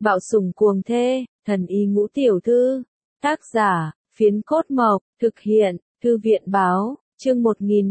Bạo sủng cuồng thê, thần y ngũ tiểu thư. Tác giả, Phiến Cốt Mộc, thực hiện, Thư viện báo, chương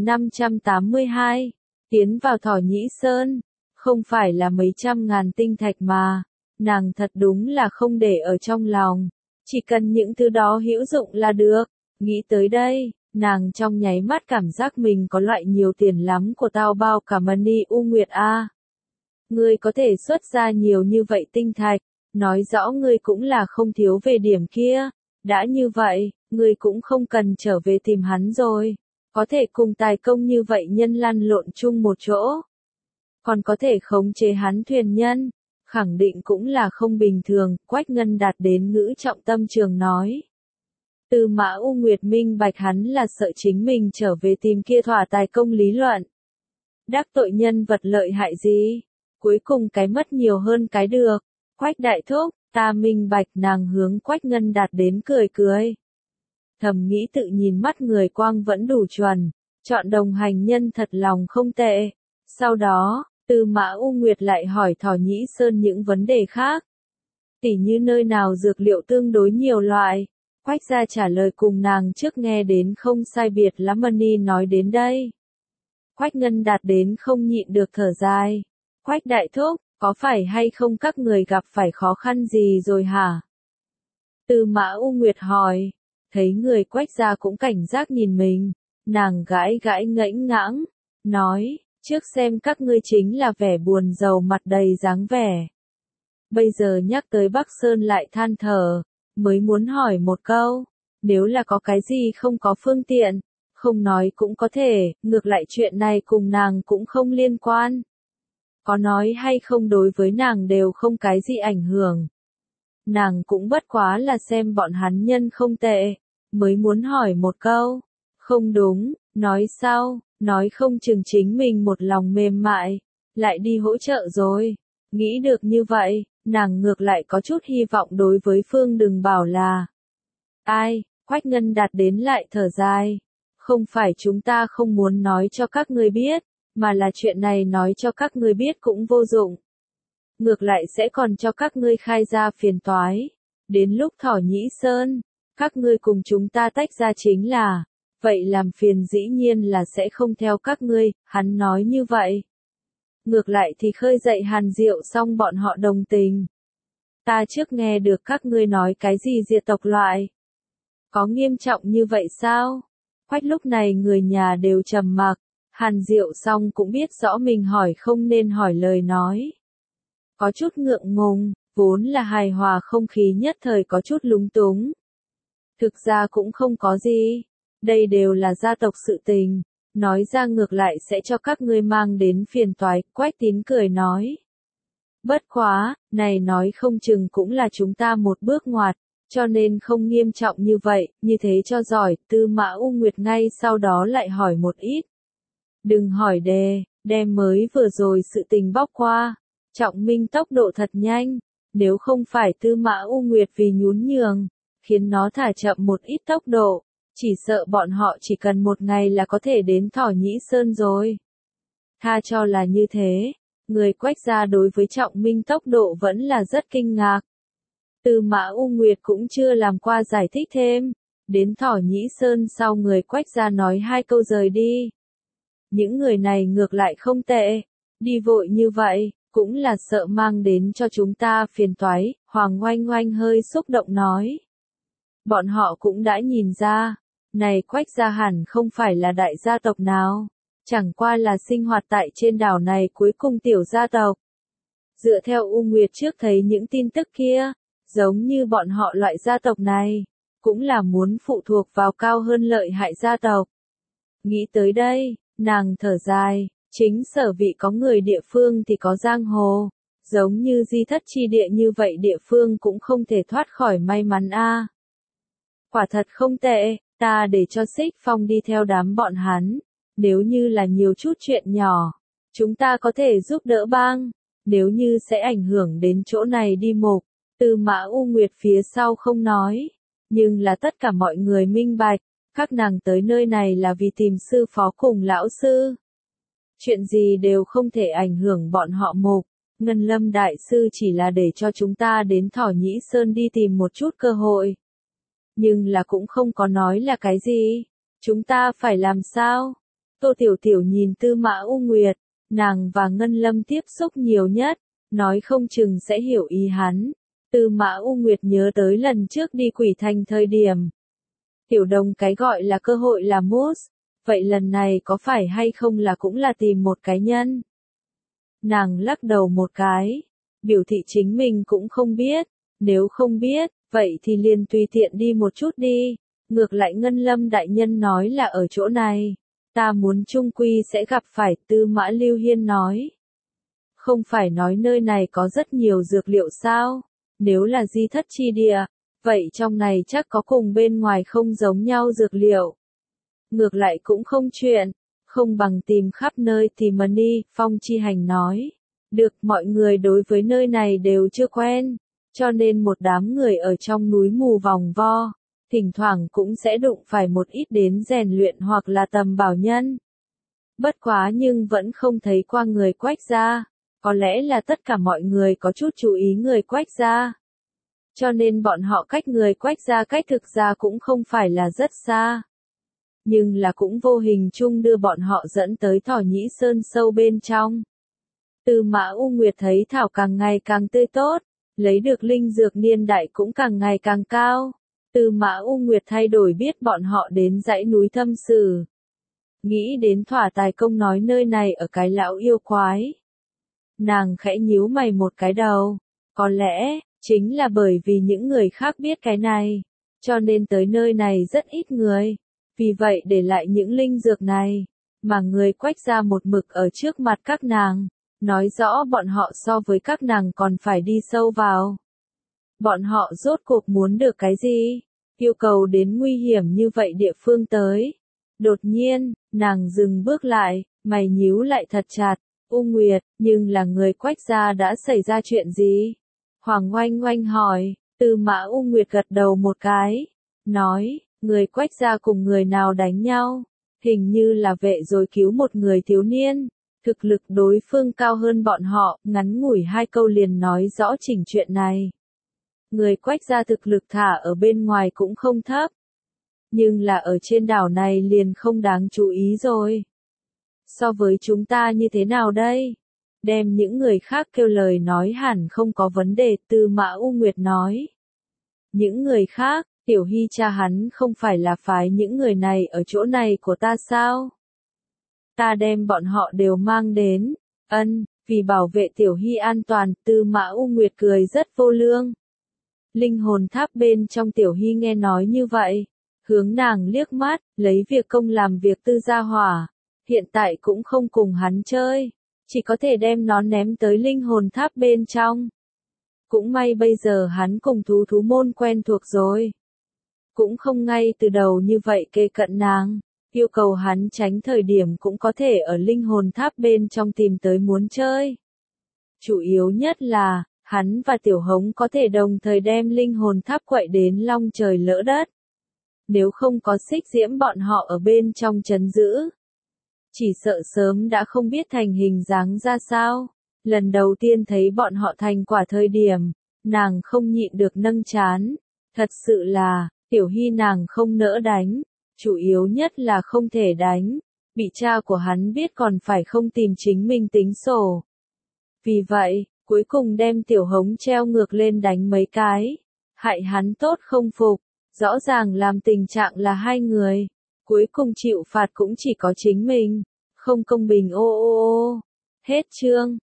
1582. Tiến vào Thỏ Nhĩ Sơn, không phải là mấy trăm ngàn tinh thạch mà, nàng thật đúng là không để ở trong lòng, chỉ cần những thứ đó hữu dụng là được. Nghĩ tới đây, nàng trong nháy mắt cảm giác mình có loại nhiều tiền lắm của tao bao cả Mani U Nguyệt a. Ngươi có thể xuất ra nhiều như vậy tinh thạch, nói rõ ngươi cũng là không thiếu về điểm kia. Đã như vậy, ngươi cũng không cần trở về tìm hắn rồi. Có thể cùng tài công như vậy nhân lăn lộn chung một chỗ. Còn có thể khống chế hắn thuyền nhân. Khẳng định cũng là không bình thường, Quách Ngân đạt đến ngữ trọng tâm trường nói. Tư Mã U Nguyệt minh bạch hắn là sợ chính mình trở về tìm kia thỏa tài công lý luận. Đắc tội nhân vật lợi hại gì? Cuối cùng cái mất nhiều hơn cái được. Quách đại thúc, ta minh bạch, nàng hướng Quách Ngân đạt đến cười cười. Thầm nghĩ tự nhìn mắt người quang vẫn đủ chuẩn, chọn đồng hành nhân thật lòng không tệ. Sau đó, Tư Mã U Nguyệt lại hỏi Thỏ Nhĩ Sơn những vấn đề khác. Tỉ như nơi nào dược liệu tương đối nhiều loại. Quách gia trả lời cùng nàng trước nghe đến không sai biệt lắm. Mani nói đến đây. Quách Ngân đạt đến không nhịn được thở dài. Quách đại thúc, có phải hay không các người gặp phải khó khăn gì rồi hả? Tư Mã U Nguyệt hỏi. Thấy người Quách gia cũng cảnh giác nhìn mình, nàng gãi gãi ngẫnh ngãng, nói, trước xem các ngươi chính là vẻ buồn rầu mặt đầy dáng vẻ. Bây giờ nhắc tới Bắc Sơn lại than thở, mới muốn hỏi một câu, nếu là có cái gì không có phương tiện, không nói cũng có thể, ngược lại chuyện này cùng nàng cũng không liên quan. Có nói hay không đối với nàng đều không cái gì ảnh hưởng. Nàng cũng bất quá là xem bọn hắn nhân không tệ, mới muốn hỏi một câu. Không đúng, nói sao, nói không chừng chính mình một lòng mềm mại, lại đi hỗ trợ rồi. Nghĩ được như vậy, nàng ngược lại có chút hy vọng đối với Phương đừng bảo là. Ai, Quách Ngân đạt đến lại thở dài. Không phải chúng ta không muốn nói cho các ngươi biết, mà là chuyện này nói cho các ngươi biết cũng vô dụng. Ngược lại sẽ còn cho các ngươi khai ra phiền toái. Đến lúc Thỏ Nhĩ Sơn, các ngươi cùng chúng ta tách ra chính là, vậy làm phiền dĩ nhiên là sẽ không theo các ngươi, hắn nói như vậy. Ngược lại thì khơi dậy Hàn Diệu xong bọn họ đồng tình. Ta trước nghe được các ngươi nói cái gì diệt tộc loại. Có nghiêm trọng như vậy sao? Quách lúc này người nhà đều trầm mặc, Hàn Diệu xong cũng biết rõ mình hỏi không nên hỏi lời nói. Có chút ngượng ngùng, vốn là hài hòa không khí nhất thời có chút lúng túng. Thực ra cũng không có gì, đây đều là gia tộc sự tình, nói ra ngược lại sẽ cho các ngươi mang đến phiền toái, Quách Tín cười nói. Bất quá, này nói không chừng cũng là chúng ta một bước ngoặt, cho nên không nghiêm trọng như vậy, như thế cho giỏi. Tư Mã U Nguyệt ngay sau đó lại hỏi một ít. Đừng hỏi đem mới vừa rồi sự tình bóc qua. Trọng Minh tốc độ thật nhanh, nếu không phải Tư Mã U Nguyệt vì nhún nhường, khiến nó thả chậm một ít tốc độ, chỉ sợ bọn họ chỉ cần một ngày là có thể đến Thỏ Nhĩ Sơn rồi. Tha cho là như thế, người Quách gia đối với Trọng Minh tốc độ vẫn là rất kinh ngạc. Tư Mã U Nguyệt cũng chưa làm qua giải thích thêm, đến Thỏ Nhĩ Sơn sau người Quách gia nói hai câu rời đi. Những người này ngược lại không tệ, đi vội như vậy, cũng là sợ mang đến cho chúng ta phiền toái, Hoàng Oanh Oanh hơi xúc động nói. Bọn họ cũng đã nhìn ra, này Quách gia hẳn không phải là đại gia tộc nào, chẳng qua là sinh hoạt tại trên đảo này cuối cùng tiểu gia tộc. Dựa theo U Nguyệt trước thấy những tin tức kia, giống như bọn họ loại gia tộc này, cũng là muốn phụ thuộc vào cao hơn lợi hại gia tộc. Nghĩ tới đây, nàng thở dài. Chính sở vị có người địa phương thì có giang hồ, giống như Di Thất chi địa như vậy địa phương cũng không thể thoát khỏi may mắn a. Quả thật không tệ, ta để cho Xích Phong đi theo đám bọn hắn, nếu như là nhiều chút chuyện nhỏ, chúng ta có thể giúp đỡ bang, nếu như sẽ ảnh hưởng đến chỗ này đi mục. Tư Mã U Nguyệt phía sau không nói, nhưng là tất cả mọi người minh bạch, các nàng tới nơi này là vì tìm sư phó cùng lão sư. Chuyện gì đều không thể ảnh hưởng bọn họ mục, Ngân Lâm Đại Sư chỉ là để cho chúng ta đến Thỏ Nhĩ Sơn đi tìm một chút cơ hội. Nhưng là cũng không có nói là cái gì. Chúng ta phải làm sao? Tô Tiểu Tiểu nhìn Tư Mã U Nguyệt, nàng và Ngân Lâm tiếp xúc nhiều nhất, nói không chừng sẽ hiểu ý hắn. Tư Mã U Nguyệt nhớ tới lần trước đi Quỷ Thành thời điểm. Tiểu Đồng cái gọi là cơ hội là mousse, vậy lần này có phải hay không là cũng là tìm một cái nhân? Nàng lắc đầu một cái, biểu thị chính mình cũng không biết, nếu không biết, vậy thì liền tùy tiện đi một chút đi, ngược lại Ngân Lâm đại nhân nói là ở chỗ này, ta muốn chung quy sẽ gặp phải. Tư Mã Lưu Hiên nói. Không phải nói nơi này có rất nhiều dược liệu sao, nếu là di thất chi địa, vậy trong này chắc có cùng bên ngoài không giống nhau dược liệu. Ngược lại cũng không chuyện, không bằng tìm khắp nơi tìm mà đi, Phong Chi Hành nói. Được, mọi người đối với nơi này đều chưa quen, cho nên một đám người ở trong núi mù vòng vo, thỉnh thoảng cũng sẽ đụng phải một ít đến rèn luyện hoặc là tầm bảo nhân. Bất quá nhưng vẫn không thấy qua người Quách gia, có lẽ là tất cả mọi người có chút chú ý người Quách gia. Cho nên bọn họ cách người Quách gia cách thực ra cũng không phải là rất xa. Nhưng là cũng vô hình chung đưa bọn họ dẫn tới Thỏ Nhĩ Sơn sâu bên trong. Tư Mã U Nguyệt thấy thảo càng ngày càng tươi tốt, lấy được linh dược niên đại cũng càng ngày càng cao. Tư Mã U Nguyệt thay đổi biết bọn họ đến dãy núi Thâm Sử. Nghĩ đến Thỏa Tài Công nói nơi này ở cái lão yêu quái. Nàng khẽ nhíu mày một cái đầu, có lẽ, chính là bởi vì những người khác biết cái này, cho nên tới nơi này rất ít người. Vì vậy để lại những linh dược này, mà người Quách gia một mực ở trước mặt các nàng, nói rõ bọn họ so với các nàng còn phải đi sâu vào. Bọn họ rốt cuộc muốn được cái gì? Yêu cầu đến nguy hiểm như vậy địa phương tới. Đột nhiên, nàng dừng bước lại, mày nhíu lại thật chặt. U Nguyệt, nhưng là người Quách gia đã xảy ra chuyện gì? Hoàng Oanh Oanh hỏi. Tư Mã U Nguyệt gật đầu một cái, nói, người Quách gia cùng người nào đánh nhau, hình như là vệ rồi cứu một người thiếu niên, thực lực đối phương cao hơn bọn họ, ngắn ngủi 2 câu liền nói rõ chỉnh chuyện này. Người Quách gia thực lực thả ở bên ngoài cũng không thấp, nhưng là ở trên đảo này liền không đáng chú ý rồi. So với chúng ta như thế nào đây? Đem những người khác kêu lời nói hẳn không có vấn đề, Tư Mã U Nguyệt nói. Những người khác, Tiểu Hy cha hắn không phải là phái những người này ở chỗ này của ta sao? Ta đem bọn họ đều mang đến, vì bảo vệ Tiểu Hy an toàn, Tư Mã U Nguyệt cười rất vô lương. Linh hồn tháp bên trong Tiểu Hy nghe nói như vậy, hướng nàng liếc mắt, lấy việc công làm việc tư gia hỏa, hiện tại cũng không cùng hắn chơi, chỉ có thể đem nó ném tới linh hồn tháp bên trong. Cũng may bây giờ hắn cùng thú môn quen thuộc rồi. Cũng không ngay từ đầu như vậy kề cận nàng, yêu cầu hắn tránh thời điểm cũng có thể ở linh hồn tháp bên trong tìm tới muốn chơi. Chủ yếu nhất là, hắn và Tiểu Hống có thể đồng thời đem linh hồn tháp quậy đến long trời lỡ đất. Nếu không có Xích Diễm bọn họ ở bên trong trấn giữ, chỉ sợ sớm đã không biết thành hình dáng ra sao. Lần đầu tiên thấy bọn họ thành quả thời điểm, nàng không nhịn được nâng trán. Thật sự là, Tiểu Hy nàng không nỡ đánh, chủ yếu nhất là không thể đánh, bị cha của hắn biết còn phải không tìm chính mình tính sổ. Vì vậy, cuối cùng đem Tiểu Hống treo ngược lên đánh mấy cái, hại hắn tốt không phục, rõ ràng làm tình trạng là hai người, cuối cùng chịu phạt cũng chỉ có chính mình, không công bình ô ô ô. Hết chương.